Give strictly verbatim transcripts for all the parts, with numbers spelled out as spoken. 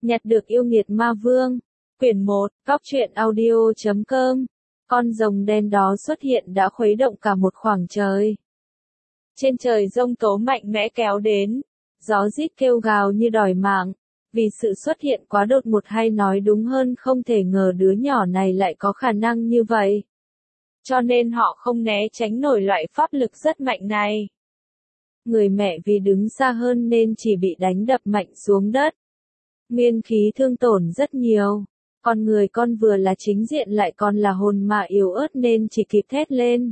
Nhặt được yêu nghiệt ma vương. Quyển một, Cóc truyện audio chấm com. Con rồng đen đó xuất hiện đã khuấy động cả một khoảng trời. Trên trời giông tố mạnh mẽ kéo đến. Gió rít kêu gào như đòi mạng. Vì sự xuất hiện quá đột ngột, hay nói đúng hơn không thể ngờ đứa nhỏ này lại có khả năng như vậy. Cho nên họ không né tránh nổi loại pháp lực rất mạnh này. Người mẹ vì đứng xa hơn nên chỉ bị đánh đập mạnh xuống đất. Nguyên khí thương tổn rất nhiều. Còn người con vừa là chính diện lại còn là hồn mà yếu ớt nên chỉ kịp thét lên.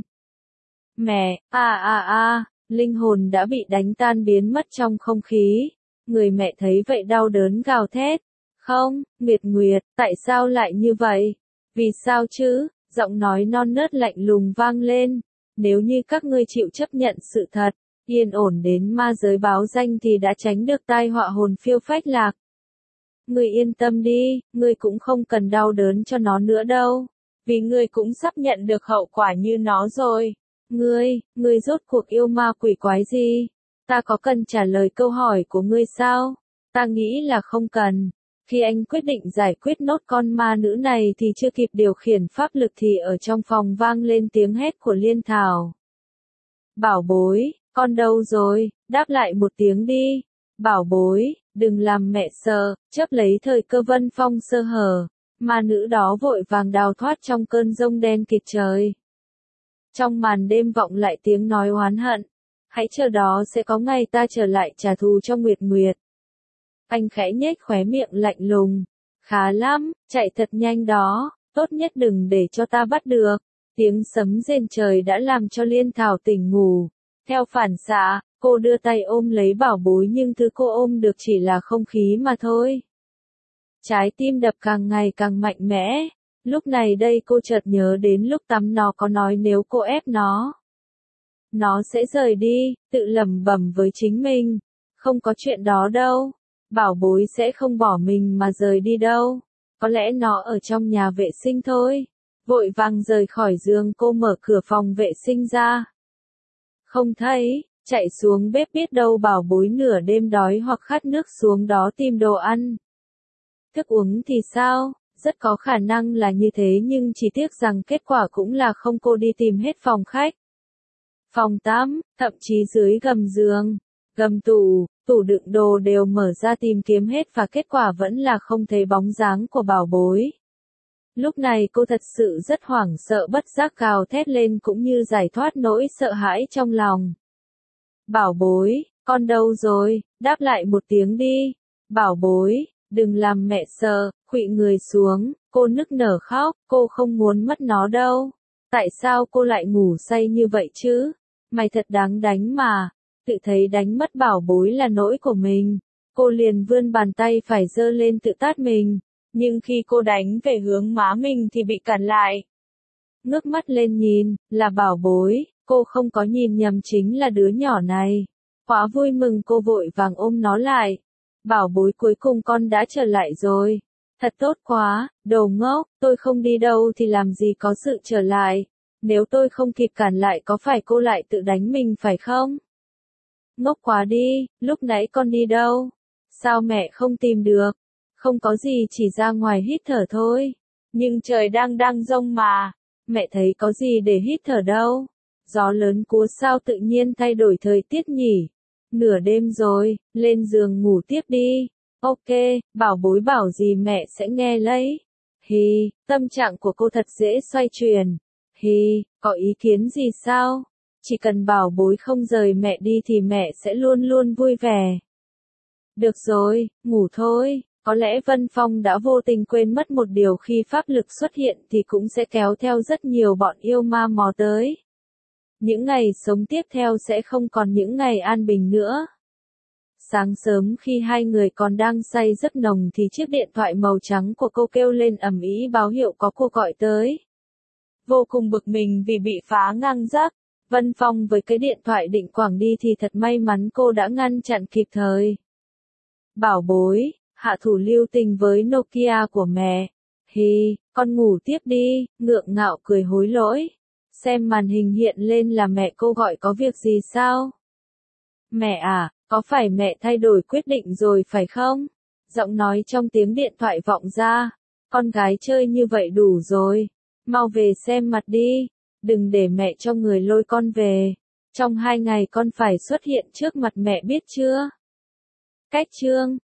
Mẹ, a a a, linh hồn đã bị đánh tan biến mất trong không khí. Người mẹ thấy vậy đau đớn gào thét. Không, Nguyệt Nguyệt, tại sao lại như vậy? Vì sao chứ? Giọng nói non nớt lạnh lùng vang lên. Nếu như các ngươi chịu chấp nhận sự thật, yên ổn đến ma giới báo danh thì đã tránh được tai họa hồn phiêu phách lạc. Ngươi yên tâm đi, ngươi cũng không cần đau đớn cho nó nữa đâu. Vì ngươi cũng sắp nhận được hậu quả như nó rồi. Ngươi, ngươi rốt cuộc yêu ma quỷ quái gì? Ta có cần trả lời câu hỏi của ngươi sao? Ta nghĩ là không cần. Khi anh quyết định giải quyết nốt con ma nữ này thì chưa kịp điều khiển pháp lực thì ở trong phòng vang lên tiếng hét của Liên Thảo. Bảo bối, con đâu rồi? Đáp lại một tiếng đi. Bảo bối, đừng làm mẹ sợ, chấp lấy thời cơ Vân Phong sơ hở. Ma nữ đó vội vàng đào thoát trong cơn giông đen kịt trời. Trong màn đêm vọng lại tiếng nói oán hận. Hãy chờ đó sẽ có ngày ta trở lại trả thù cho Nguyệt Nguyệt. Anh khẽ nhếch khóe miệng lạnh lùng. Khá lắm, chạy thật nhanh đó, tốt nhất đừng để cho ta bắt được. Tiếng sấm rền trời đã làm cho Liên Thảo tỉnh ngủ. Theo phản xạ, cô đưa tay ôm lấy bảo bối nhưng thứ cô ôm được chỉ là không khí mà thôi. Trái tim đập càng ngày càng mạnh mẽ. Lúc này đây cô chợt nhớ đến lúc tắm nó có nói nếu cô ép nó, nó sẽ rời đi, tự lẩm bẩm với chính mình. Không có chuyện đó đâu. Bảo bối sẽ không bỏ mình mà rời đi đâu. Có lẽ nó ở trong nhà vệ sinh thôi. Vội vàng rời khỏi giường cô mở cửa phòng vệ sinh ra. Không thấy, chạy xuống bếp biết đâu bảo bối nửa đêm đói hoặc khát nước xuống đó tìm đồ ăn. Thức uống thì sao? Rất có khả năng là như thế nhưng chỉ tiếc rằng kết quả cũng là không, cô đi tìm hết phòng khách, phòng tắm, thậm chí dưới gầm giường, gầm tủ, tủ đựng đồ đều mở ra tìm kiếm hết và kết quả vẫn là không thấy bóng dáng của bảo bối. Lúc này cô thật sự rất hoảng sợ, bất giác gào thét lên cũng như giải thoát nỗi sợ hãi trong lòng. Bảo bối, con đâu rồi? Đáp lại một tiếng đi. Bảo bối, đừng làm mẹ sợ, khuỵu người xuống, cô nức nở khóc, cô không muốn mất nó đâu. Tại sao cô lại ngủ say như vậy chứ? Mày thật đáng đánh mà. Tự thấy đánh mất bảo bối là lỗi của mình. Cô liền vươn bàn tay phải giơ lên tự tát mình. Nhưng khi cô đánh về hướng má mình thì bị cản lại. Ngước mắt lên nhìn, là bảo bối, cô không có nhìn nhầm, chính là đứa nhỏ này. Quá vui mừng cô vội vàng ôm nó lại. Bảo bối, cuối cùng con đã trở lại rồi. Thật tốt quá, đồ ngốc, tôi không đi đâu thì làm gì có sự trở lại. Nếu tôi không kịp cản lại có phải cô lại tự đánh mình phải không? Ngốc quá đi, lúc nãy con đi đâu? Sao mẹ không tìm được? Không có gì, chỉ ra ngoài hít thở thôi. Nhưng trời đang đang giông mà. Mẹ thấy có gì để hít thở đâu. Gió lớn cúa sao tự nhiên thay đổi thời tiết nhỉ? Nửa đêm rồi, lên giường ngủ tiếp đi. Ok, bảo bối bảo gì mẹ sẽ nghe lấy. Hi, tâm trạng của cô thật dễ xoay chuyển. Hi, có ý kiến gì sao? Chỉ cần bảo bối không rời mẹ đi thì mẹ sẽ luôn luôn vui vẻ. Được rồi, ngủ thôi. Có lẽ Vân Phong đã vô tình quên mất một điều, khi pháp lực xuất hiện thì cũng sẽ kéo theo rất nhiều bọn yêu ma mò tới. Những ngày sống tiếp theo sẽ không còn những ngày an bình nữa. Sáng sớm khi hai người còn đang say giấc nồng thì chiếc điện thoại màu trắng của cô kêu lên ầm ĩ báo hiệu có cuộc gọi tới. Vô cùng bực mình vì bị phá ngang giấc, Vân Phong với cái điện thoại định quẳng đi thì thật may mắn cô đã ngăn chặn kịp thời. Bảo bối, hạ thủ lưu tình với Nokia của mẹ. Hi, con ngủ tiếp đi, ngượng ngạo cười hối lỗi. Xem màn hình hiện lên là mẹ cô gọi, có việc gì sao? Mẹ à, có phải mẹ thay đổi quyết định rồi phải không? Giọng nói trong tiếng điện thoại vọng ra. Con gái chơi như vậy đủ rồi. Mau về xem mặt đi. Đừng để mẹ cho người lôi con về. Trong hai ngày con phải xuất hiện trước mặt mẹ biết chưa? Cách chương